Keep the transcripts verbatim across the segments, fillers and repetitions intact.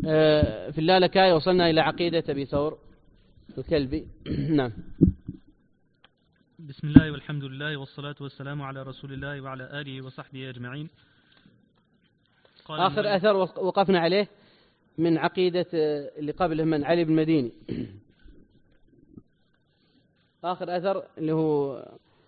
في اللالكائي وصلنا إلى عقيدة أبي ثور الكلبي. نعم. بسم الله والحمد لله والصلاة والسلام على رسول الله وعلى آله وصحبه أجمعين. آخر أثر وقفنا عليه من عقيدة اللي قبله من علي بن المديني. آخر أثر اللي هو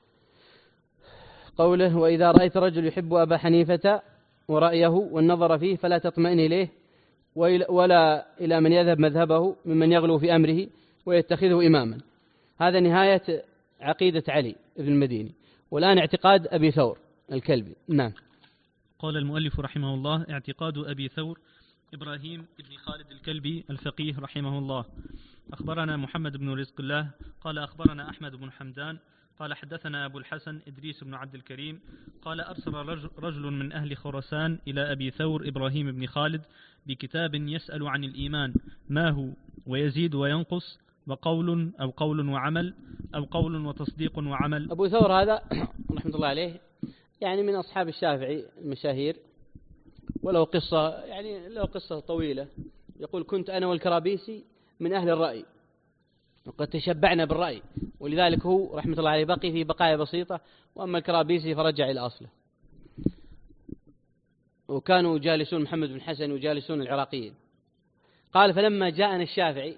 قوله: وإذا رأيت رجل يحب أبا حنيفة ورأيه والنظر فيه فلا تطمئن إليه ولا إلى من يذهب مذهبه ممن يغلو في أمره ويتخذه إماما. هذا نهاية عقيدة علي بن المديني، والآن اعتقاد أبي ثور الكلبي. نعم. قال المؤلف رحمه الله: اعتقاد أبي ثور إبراهيم بن خالد الكلبي الفقيه رحمه الله. أخبرنا محمد بن رزق الله قال أخبرنا أحمد بن حمدان قال حدثنا أبو الحسن إدريس بن عبد الكريم قال أرسل رجل من أهل خراسان إلى أبي ثور إبراهيم بن خالد بكتاب يسأل عن الإيمان ما هو ويزيد وينقص وقول أو قول وعمل أو قول وتصديق وعمل. أبو ثور هذا رحمة الله عليه يعني من أصحاب الشافعي المشاهير، ولو قصة يعني له قصة طويلة. يقول: كنت أنا والكرابيسي من أهل الرأي وقد تشبعنا بالرأي، ولذلك هو رحمة الله عليه بقي في بقايا بسيطة، وأما الكرابيسي فرجع إلى أصله. وكانوا جالسون محمد بن حسن وجالسون العراقيين. قال: فلما جاءنا الشافعي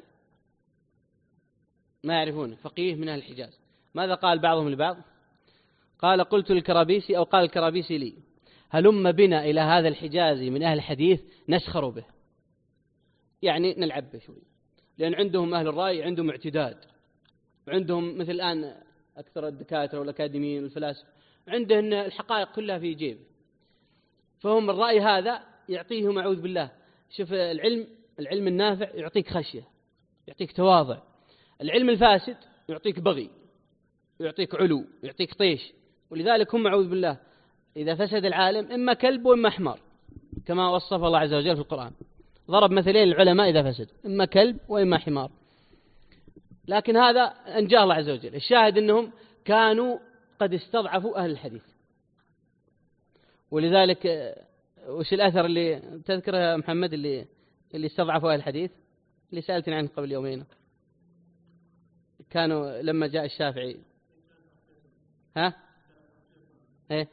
ما يعرفونه فقيه من أهل الحجاز، ماذا قال بعضهم لبعض؟ قال: قلت للكرابيسي أو قال الكرابيسي لي: هلم بنا إلى هذا الحجاز من أهل الحديث نسخر به، يعني نلعب به شوي، لأن عندهم أهل الرأي عندهم اعتداد، وعندهم مثل الآن أكثر الدكاترة والأكاديميين والفلاسفة عندهم الحقائق كلها في جيب، فهم الرأي هذا يعطيهم أعوذ بالله. شوف العلم العلم النافع يعطيك خشية، يعطيك تواضع. العلم الفاسد يعطيك بغي، يعطيك علو، يعطيك طيش. ولذلك هم أعوذ بالله إذا فسد العالم إما كلب وإما حمار، كما وصف الله عز وجل في القرآن. ضرب مثلين العلماء إذا فسد: إما كلب وإما حمار. لكن هذا أنجاه الله عز وجل. الشاهد أنهم كانوا قد استضعفوا أهل الحديث. ولذلك وش الأثر اللي تذكره محمد اللي اللي استضعفوا أهل الحديث اللي سألتني عنه قبل يومين؟ كانوا لما جاء الشافعي ها ايه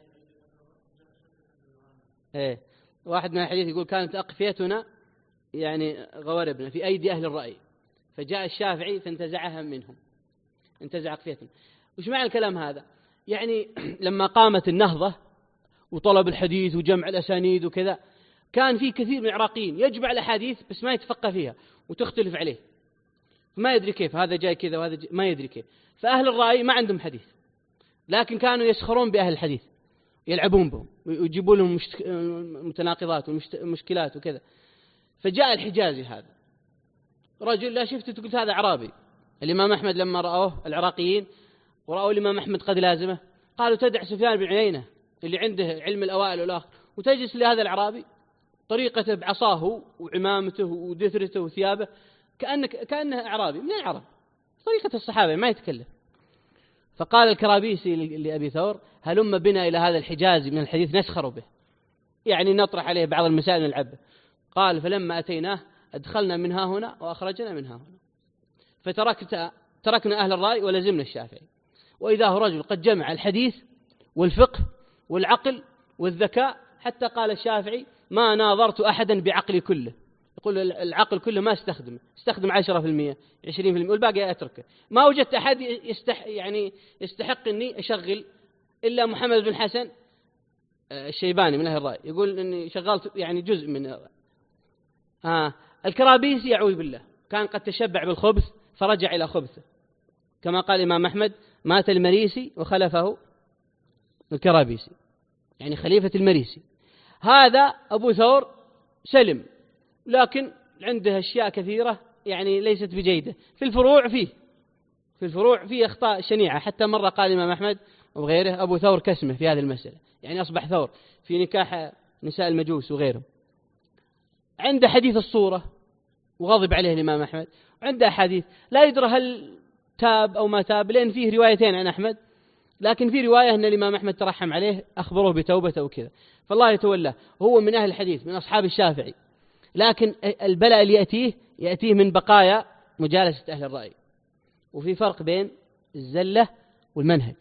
ايه واحد من الحديث يقول: كانت أقفيتنا يعني غواربنا في أيدي أهل الرأي، فجاء الشافعي فانتزعها منهم، انتزع أقفيتنا. وش معنى الكلام هذا؟ يعني لما قامت النهضة وطلب الحديث وجمع الأسانيد وكذا، كان في كثير من العراقيين يجمع الأحاديث بس ما يتفقه فيها وتختلف عليه، ما يدري كيف هذا جاي كذا وهذا جاي ما يدري كيف. فأهل الرأي ما عندهم حديث، لكن كانوا يسخرون بأهل الحديث، يلعبون بهم ويجيبون لهم متناقضات ومشكلات وكذا. فجاء الحجازي هذا رجل لا شفته تقول هذا أعرابي. الإمام أحمد لما رأوه العراقيين ورأوا الإمام أحمد قد لازمه قالوا: تدع سفيان بن عيينة اللي عنده علم الأوائل والآخر وتجلس لهذا الأعرابي، طريقته بعصاه وعمامته ودثرته وثيابه كأنه, كأنه أعرابي من العرب، طريقة الصحابة ما يتكلم. فقال الكرابيسي لأبي ثور: هلم بنا إلى هذا الحجاز من الحديث نسخر به، يعني نطرح عليه بعض المسائل ونلعبه. قال: فلما أتيناه أدخلنا منها هنا وأخرجنا منها هنا، فتركت تركنا أهل الرأي ولزمنا الشافعي. وإذا هو رجل قد جمع الحديث والفقه والعقل والذكاء، حتى قال الشافعي: ما ناظرت أحدا بعقلي كله. يقول العقل كله ما استخدمه، استخدم عشرة في المية عشرين في المية والباقي أتركه. ما وجدت أحد يستح يعني يستحق أني أشغل إلا محمد بن حسن الشيباني من أهل الرأي، يقول أني شغلت يعني جزء من الرأي. آه الكرابيسي يعوذ بالله كان قد تشبع بالخبث فرجع إلى خبثه، كما قال الإمام أحمد: مات المريسي وخلفه الكرابيسي، يعني خليفة المريسي. هذا أبو ثور سلم، لكن عنده أشياء كثيرة يعني ليست بجيدة في الفروع. فيه في الفروع فيه أخطاء شنيعة، حتى مرة قال الإمام أحمد وغيره: أبو ثور كسمه في هذه المسألة، يعني أصبح ثور في نكاح نساء المجوس وغيره. عنده حديث الصورة وغضب عليه الإمام أحمد، وعنده حديث لا يدرى هل تاب أو ما تاب، لأن فيه روايتين عن أحمد، لكن في رواية أن الإمام أحمد ترحم عليه أخبره بتوبته وكذا، فالله يتولاه. هو من أهل الحديث من أصحاب الشافعي، لكن البلاء اللي يأتيه يأتيه من بقايا مجالسة أهل الرأي. وفي فرق بين الزلة والمنهج،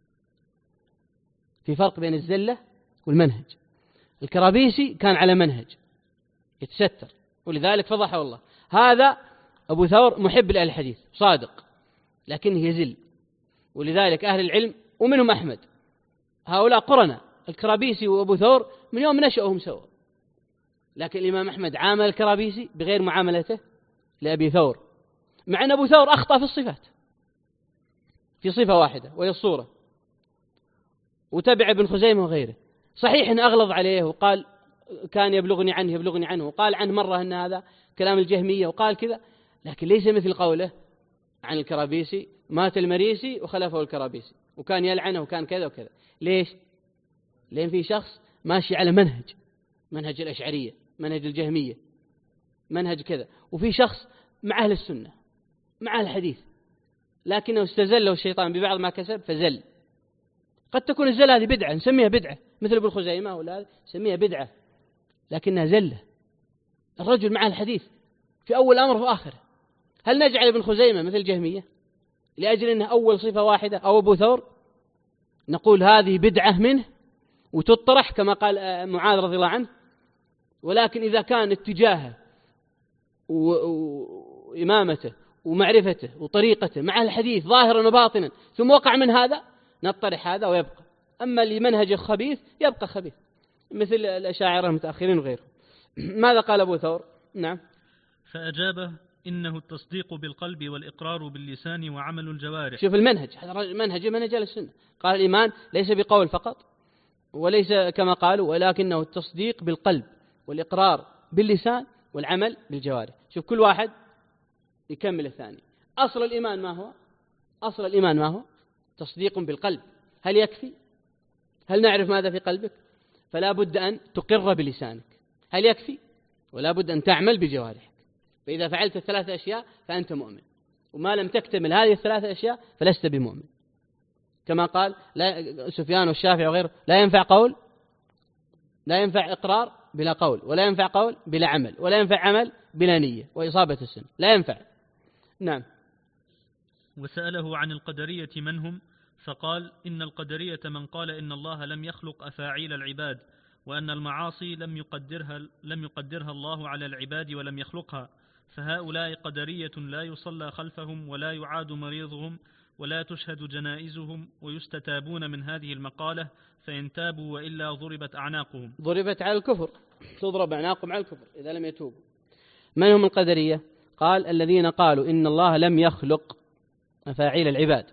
في فرق بين الزلة والمنهج. الكرابيسي كان على منهج يتستر، ولذلك فضحه الله. هذا أبو ثور محب لأهل الحديث صادق، لكنه يزل، ولذلك أهل العلم ومنهم أحمد هؤلاء قرنا، الكرابيسي وأبو ثور من يوم نشأهم سوا، لكن الإمام أحمد عامل الكرابيسي بغير معاملته لأبي ثور، مع أن أبو ثور أخطأ في الصفات في صفة واحدة وهي الصورة، وتبع ابن خزيمة وغيره. صحيح أن أغلظ عليه وقال كان يبلغني عنه يبلغني عنه وقال عنه مرة أن هذا كلام الجهمية وقال كذا، لكن ليس مثل قوله عن الكرابيسي مات المريسي وخلفه الكرابيسي وكان يلعنه وكان كذا وكذا. ليش؟ لأن في شخص ماشي على منهج منهج الأشعرية، منهج الجهمية، منهج كذا، وفي شخص مع أهل السنة مع أهل الحديث، لكنه استزله الشيطان ببعض ما كسب فزل. قد تكون الزلة هذه بدعة نسميها بدعة، مثل ابن خزيمة ولا نسميها بدعة، لكنها زلة. الرجل مع الحديث في أول أمر وآخره. هل نجعل ابن خزيمة مثل الجهمية لأجل أنه أول صفة واحدة، أو أبو ثور نقول هذه بدعة منه وتطرح كما قال معاذ رضي الله عنه؟ ولكن إذا كان اتجاهه وإمامته ومعرفته وطريقته مع الحديث ظاهرا وباطنا ثم وقع من هذا نطرح هذا ويبقى، أما اللي منهجه خبيث يبقى خبيث، مثل الأشاعرة المتأخرين وغيرهم. ماذا قال أبو ثور؟ نعم. فأجابه إنه التصديق بالقلب والإقرار باللسان وعمل الجوارح. شوف المنهج، هذا منهج منهج أهل السنة. قال الإيمان ليس بقول فقط وليس كما قالوا، ولكنه التصديق بالقلب والإقرار باللسان والعمل بالجوارح. شوف كل واحد يكمل الثاني. أصل الإيمان ما هو؟ أصل الإيمان ما هو؟ تصديق بالقلب. هل يكفي؟ هل نعرف ماذا في قلبك؟ فلا بد أن تقر بلسانك. هل يكفي؟ ولا بد أن تعمل بجوارحك. فإذا فعلت الثلاثة أشياء فأنت مؤمن، وما لم تكتمل هذه الثلاثة أشياء فلست بمؤمن. كما قال لا سفيان والشافعي وغيره: لا ينفع قول لا ينفع إقرار بلا قول، ولا ينفع قول بلا عمل، ولا ينفع عمل بلا نية وإصابة السن، لا ينفع. نعم. وسأله عن القدرية من هم، فقال: إن القدرية من قال إن الله لم يخلق أفاعيل العباد، وأن المعاصي لم يقدرها, لم يقدرها الله على العباد ولم يخلقها، فهؤلاء قدرية لا يصلى خلفهم ولا يعاد مريضهم ولا تشهد جنائزهم ويستتابون من هذه المقالة، فإن تابوا وإلا ضربت أعناقهم. ضربت على الكفر، تضرب أعناقهم على الكفر إذا لم يتوبوا. من هم القدرية؟ قال: الذين قالوا إن الله لم يخلق أفاعيل العباد.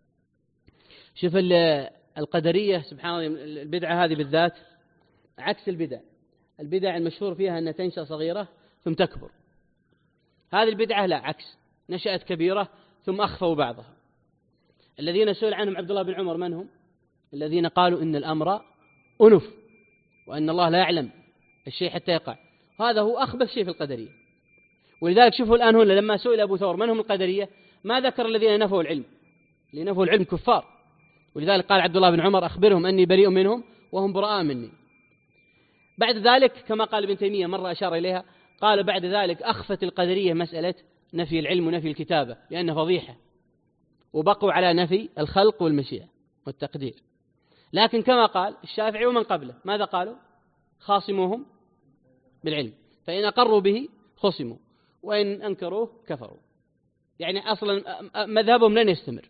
شوف القدرية سبحان الله، البدعة هذه بالذات عكس البدع. البدع المشهور فيها أن تنشأ صغيرة ثم تكبر. هذه البدعة لا، عكس، نشأت كبيرة ثم أخفوا بعضها. الذين سئل عنهم عبد الله بن عمر من هم؟ الذين قالوا إن الأمر أنف وأن الله لا يعلم الشيء حتى يقع. هذا هو أخبث شيء في القدرية. ولذلك شوفوا الآن هنا لما سئل أبو ثور من هم القدرية ما ذكر الذين نفوا العلم، اللي نفوا العلم كفار. ولذلك قال عبد الله بن عمر: أخبرهم أني بريء منهم وهم براء مني. بعد ذلك كما قال ابن تيمية مرة أشار إليها، قال بعد ذلك أخفت القدرية مسألة نفي العلم ونفي الكتابة لأنها فضيحة، وبقوا على نفي الخلق والمشيئة والتقدير. لكن كما قال الشافعي ومن قبله ماذا قالوا؟ خاصموهم بالعلم، فإن أقروا به خصموا وإن أنكروه كفروا. يعني أصلا مذهبهم لن يستمر.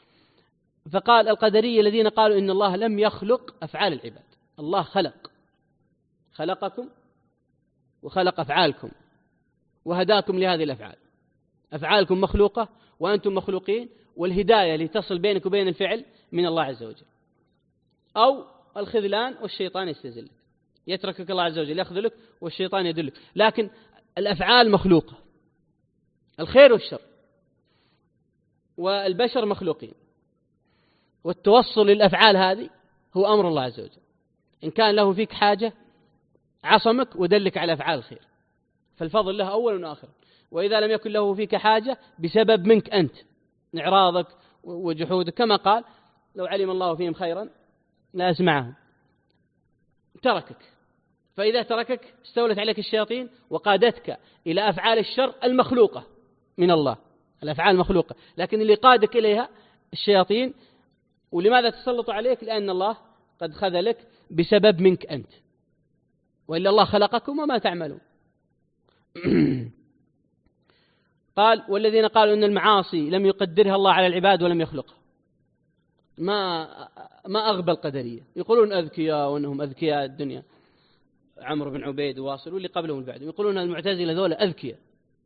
فقال القدرية الذين قالوا إن الله لم يخلق أفعال العباد. الله خلق، خلقكم وخلق أفعالكم وهداكم لهذه الأفعال. أفعالكم مخلوقة وأنتم مخلوقين، والهداية لتصل بينك وبين الفعل من الله عز وجل. أو الخذلان والشيطان يستزلك، يتركك الله عز وجل يخذلك والشيطان يدلك. لكن الأفعال مخلوقة، الخير والشر، والبشر مخلوقين، والتوصل للأفعال هذه هو أمر الله عز وجل. إن كان له فيك حاجة عصمك ودلك على أفعال الخير، فالفضل له أول وآخر. وإذا لم يكن له فيك حاجة بسبب منك أنت، إعراضك وجحودك، كما قال: لو علم الله فيهم خيرا لا أسمعهم، تركك. فإذا تركك استولت عليك الشياطين وقادتك إلى أفعال الشر المخلوقة من الله، الأفعال المخلوقة، لكن اللي قادك إليها الشياطين. ولماذا تسلط عليك؟ لأن الله قد خذلك بسبب منك أنت، وإلا الله خلقكم وما تعملون. قال والذين قالوا إن المعاصي لم يقدرها الله على العباد ولم يخلقها، ما ما أغبى القدرية، يقولون أذكياء وأنهم أذكياء الدنيا، عمرو بن عبيد واصل واللي قبلهم بعدهم يقولون المعتزلة ذولا أذكياء،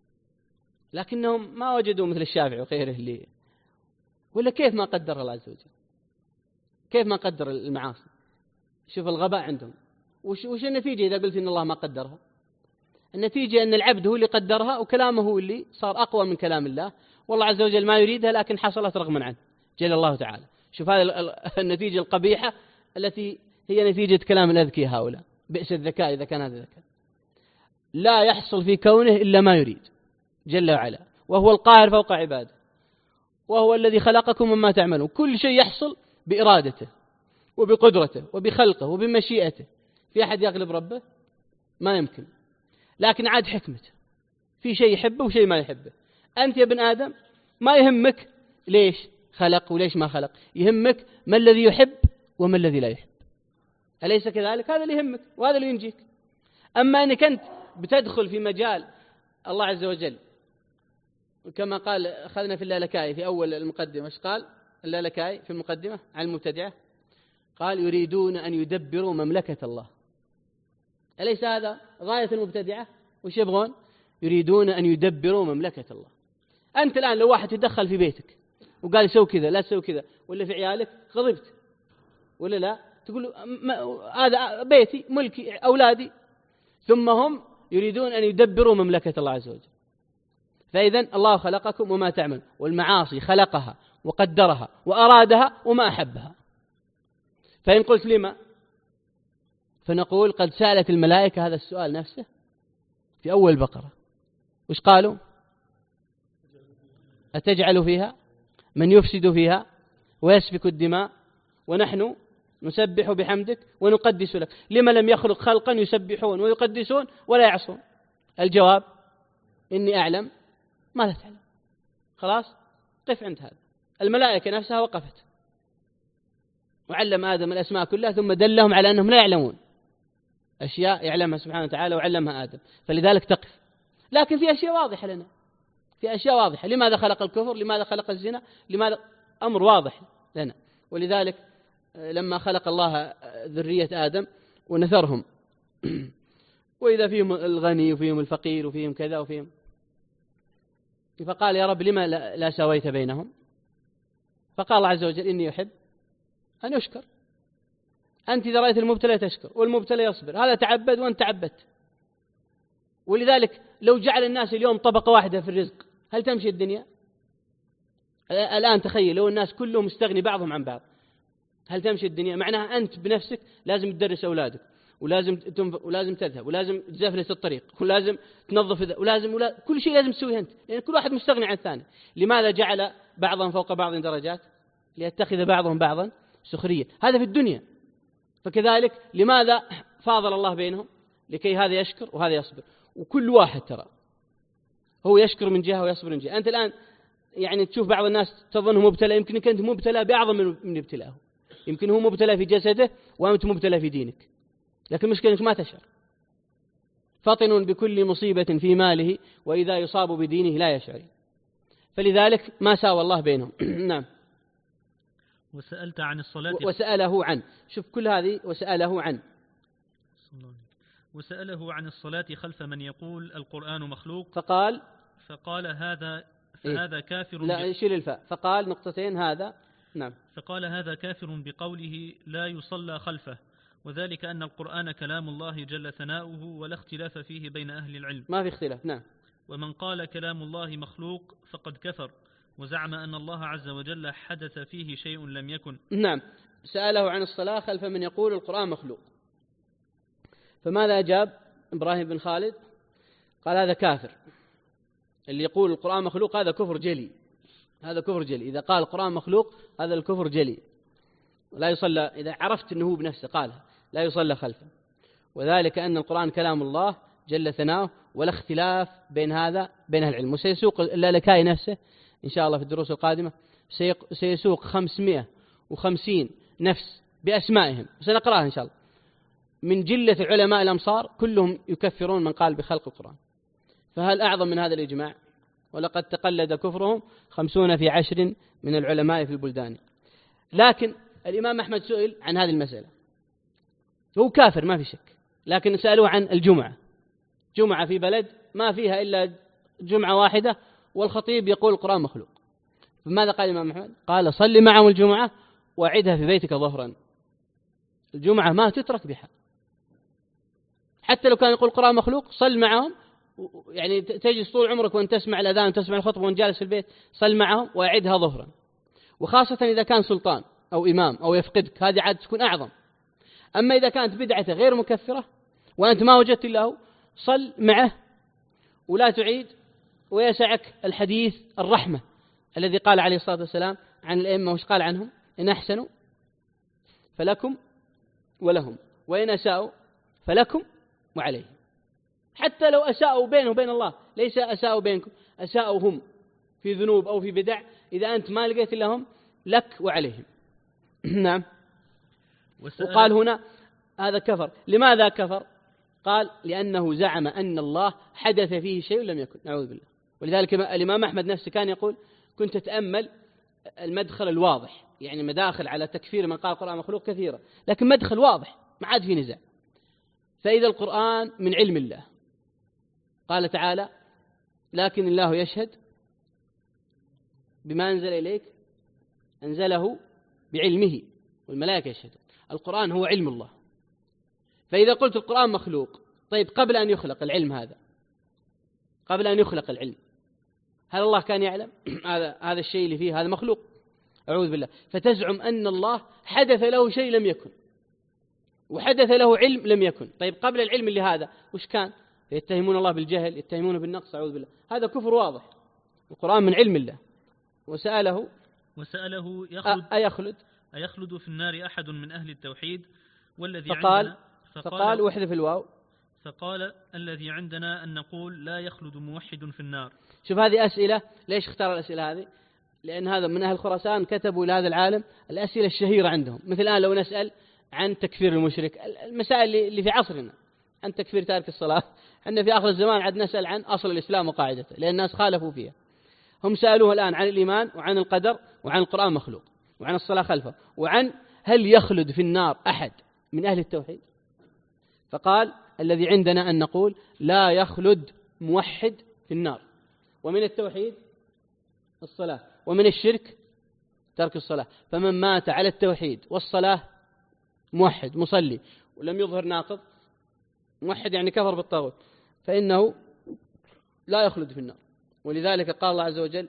لكنهم ما وجدوا مثل الشافعي وغيره اللي ولا كيف ما قدر الله عز وجل، كيف ما قدر المعاصي. شوف الغباء عندهم. وش, وش النتيجة إذا قلت إن الله ما قدرها؟ النتيجة أن العبد هو اللي قدرها وكلامه هو اللي صار أقوى من كلام الله، والله عز وجل ما يريدها لكن حصلت رغما عنه جل الله تعالى. شوف هذه النتيجة القبيحة التي هي نتيجة كلام الأذكياء هؤلاء. بئس الذكاء إذا كان هذا الذكاء. لا يحصل في كونه إلا ما يريد جل وعلا، وهو القاهر فوق عباده، وهو الذي خلقكم وما تعملون. كل شيء يحصل بإرادته وبقدرته وبخلقه وبمشيئته. في أحد يغلب ربه؟ ما يمكن. لكن عاد حكمته، في شيء يحبه وشيء ما يحبه. أنت يا ابن آدم ما يهمك ليش خلق وليش ما خلق، يهمك ما الذي يحب وما الذي لا يحب. أليس كذلك؟ هذا اللي يهمك وهذا اللي ينجيك. أما أنك أنت بتدخل في مجال الله عز وجل، كما قال أخذنا في اللالكائي في أول المقدمة، ايش قال اللالكائي في المقدمة عن المبتدعة؟ قال يريدون أن يدبروا مملكة الله. أليس هذا غاية المبتدعة؟ وش يبغون؟ يريدون أن يدبروا مملكة الله. أنت الآن لو واحد يدخل في بيتك وقال سوي كذا لا تسوي كذا، ولا في عيالك، غضبت ولا لا؟ تقول هذا بيتي ملكي أولادي، ثم هم يريدون أن يدبروا مملكة الله عز وجل. فإذن الله خلقكم وما تعمل، والمعاصي خلقها وقدرها وأرادها وما أحبها. فإن قلت لما، فنقول قد سألت الملائكة هذا السؤال نفسه في أول بقرة. وش قالوا؟ أتجعل فيها من يفسد فيها ويسفك الدماء ونحن نسبح بحمدك ونقدس لك، لما لم يخلق خلقا يسبحون ويقدسون ولا يعصون؟ الجواب إني أعلم ما لا تعلم. خلاص قف عند هذا. الملائكة نفسها وقفت وعلم آدم الأسماء كلها، ثم دلهم على أنهم لا يعلمون أشياء يعلمها سبحانه وتعالى وعلمها آدم، فلذلك تقف. لكن في أشياء واضحة لنا، في أشياء واضحة. لماذا خلق الكفر؟ لماذا خلق الزنا؟ لماذا؟ أمر واضح لنا. ولذلك لما خلق الله ذرية آدم ونثرهم وإذا فيهم الغني وفيهم الفقير وفيهم كذا وفيهم، فقال يا رب لما لا سويت بينهم؟ فقال الله عز وجل إني أحب أن يشكر. أنت إذا رأيت المبتلى تشكر والمبتلى يصبر، هذا تعبد وأنت تعبدت. ولذلك لو جعل الناس اليوم طبقة واحدة في الرزق هل تمشي الدنيا؟ الآن تخيل لو الناس كلهم مستغني بعضهم عن بعض، هل تمشي الدنيا؟ معناها أنت بنفسك لازم تدرس أولادك، ولازم تنف... ولازم تذهب، ولازم تزفلس الطريق، ولازم تنظف ذا، ولازم ولا... كل شيء لازم تسويه أنت، لأن يعني كل واحد مستغني عن الثاني. لماذا جعل بعضهم فوق بعض درجات؟ ليتخذ بعضهم بعضا سخرية. هذا في الدنيا. فكذلك لماذا فاضل الله بينهم؟ لكي هذا يشكر وهذا يصبر. وكل واحد ترى هو يشكر من جهة ويصبر من جهة. أنت الآن يعني تشوف بعض الناس تظنه مبتلى، يمكن كنت مبتلى بأعظم من ابتلاه، يمكن هو مبتلى في جسده وأنت مبتلى في دينك، لكن المشكلة أنك ما تشعر. فطن بكل مصيبة في ماله وإذا يصاب بدينه لا يشعر. فلذلك ما ساوى الله بينهم. نعم. وسألت عن الصلاة وسأله عن، شوف كل هذه وسأله عن وسأله عن الصلاة خلف من يقول القرآن مخلوق، فقال فقال هذا فهذا إيه؟ كافر. لا شيل الفاء. فقال نقطتين هذا. نعم. فقال هذا كافر بقوله لا يصلى خلفه، وذلك أن القرآن كلام الله جل ثناؤه ولا اختلاف فيه بين أهل العلم. ما في اختلاف. نعم. ومن قال كلام الله مخلوق فقد كفر وزعم أن الله عز وجل حدث فيه شيء لم يكن. نعم. سأله عن الصلاة خلف من يقول القرآن مخلوق، فماذا أجاب إبراهيم بن خالد؟ قال هذا كافر. اللي يقول القرآن مخلوق هذا كفر جلي، هذا كفر جلي. إذا قال القرآن مخلوق هذا الكفر جلي، لا يصلى. إذا عرفت أنه بنفسه قالها لا يصلى خلفه. وذلك أن القرآن كلام الله جل ثناؤه، ولا اختلاف بين هذا بين العلم. وسيسوق اللالكائي نفسه إن شاء الله في الدروس القادمة سيسوق خمسمائة وخمسين نفس بأسمائهم، وسنقرأها إن شاء الله، من جلة علماء الأمصار كلهم يكفرون من قال بخلق القرآن. فهل أعظم من هذا الإجماع؟ ولقد تقلد كفرهم خمسون في عشر من العلماء في البلدان. لكن الإمام أحمد سئل عن هذه المسألة، هو كافر ما في شك، لكن سألوه عن الجمعة، جمعة في بلد ما فيها إلا جمعة واحدة والخطيب يقول القرآن مخلوق، فماذا قال الإمام أحمد؟ قال صل معهم الجمعة وأعدها في بيتك ظهرا. الجمعة ما تترك بها، حتى لو كان يقول القرآن مخلوق صل معهم، يعني تجلس طول عمرك وأن تسمع الأذان وتسمع الخطبة وأن جالس في البيت، صل معهم وأعدها ظهرا. وخاصة إذا كان سلطان أو إمام أو يفقدك، هذه عاد تكون أعظم. أما إذا كانت بدعته غير مكفرة وأنت ما وجدت له، صل معه ولا تعيد، ويسعك الحديث الرحمة الذي قال عليه الصلاة والسلام عن الأئمة، وش قال عنهم؟ إن أحسنوا فلكم ولهم، وإن أساءوا فلكم وعليهم. حتى لو أساءوا بينه وبين الله، ليس أساءوا بينكم، أساءوا هم في ذنوب أو في بدع، إذا أنت ما لقيت لهم لك وعليهم. نعم. وقال هنا هذا كفر. لماذا كفر؟ قال لأنه زعم أن الله حدث فيه شيء لم يكن، نعوذ بالله. ولذلك الإمام أحمد نفسه كان يقول كنت أتأمل المدخل الواضح، يعني مداخل على تكفير من قال القرآن مخلوق كثيرة، لكن مدخل واضح ما عاد في نزاع. فإذا القرآن من علم الله، قال تعالى لكن الله يشهد بما أنزل إليك أنزله بعلمه والملائكة يشهدون. القرآن هو علم الله. فإذا قلت القرآن مخلوق، طيب قبل أن يخلق العلم هذا، قبل أن يخلق العلم، هل الله كان يعلم هذا هذا الشيء اللي فيه هذا مخلوق؟ أعوذ بالله. فتزعم أن الله حدث له شيء لم يكن، وحدث له علم لم يكن. طيب قبل العلم اللي هذا وش كان؟ يتهمون الله بالجهل، يتهمونه بالنقص، أعوذ بالله. هذا كفر واضح. القرآن من علم الله. وسأله وسأله يخلد أيخلد أيخلد في النار أحد من أهل التوحيد والذي فقال عندنا فقال, فقال واحذف الواو، فقال الذي عندنا أن نقول لا يخلد موحد في النار. شوف هذه أسئلة، ليش اختار الأسئلة هذه؟ لأن هذا من أهل خراسان كتبوا لهذا العالم الأسئلة الشهيرة عندهم. مثل الآن لو نسأل عن تكفير المشرك، المسائل اللي في عصرنا عن تكفير تارك الصلاة، عندنا في آخر الزمان عاد نسأل عن أصل الإسلام وقاعدته، لأن الناس خالفوا فيها. هم سألوه الآن عن الإيمان وعن القدر وعن القرآن مخلوق وعن الصلاة خلفه وعن هل يخلد في النار أحد من أهل التوحيد. فقال الذي عندنا أن نقول لا يخلد موحد في النار. ومن التوحيد الصلاة، ومن الشرك ترك الصلاة. فمن مات على التوحيد والصلاة موحد مصلي ولم يظهر ناقض، موحد يعني كفر بالطاغوت، فإنه لا يخلد في النار. ولذلك قال الله عز وجل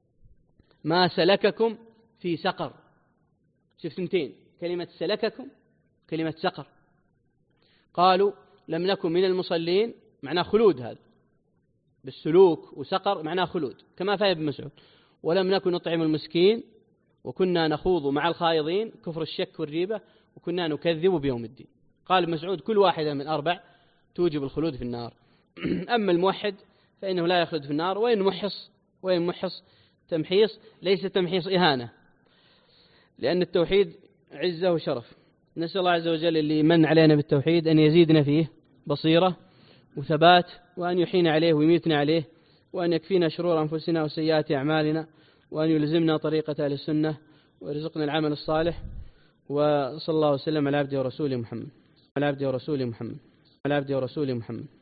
ما سلككم في سقر. شوف ثنتين، كلمة سلككم كلمة سقر. قالوا لم نكن من المصلين، معناه خلود، هذا بالسلوك، وسقر معناه خلود كما فهم ابن مسعود. ولم نكن نطعم المسكين وكنا نخوض مع الخائضين، كفر الشك والريبة، وكنا نكذب بيوم الدين. قال ابن مسعود كل واحدة من أربع توجب الخلود في النار. أما الموحد فإنه لا يخلد في النار. وإن محص وإن محص تمحيص ليس تمحيص إهانة، لأن التوحيد عزة وشرف. نسأل الله عز وجل اللي من علينا بالتوحيد أن يزيدنا فيه بصيرة وثبات، وأن يحيينا عليه ويميتنا عليه، وأن يكفينا شرور أنفسنا وسيئات أعمالنا، وأن يلزمنا طريقة أهل السنة، ويرزقنا العمل الصالح. وصلى الله وسلم على عبده ورسوله محمد على عبده ورسوله محمد على عبده ورسوله محمد.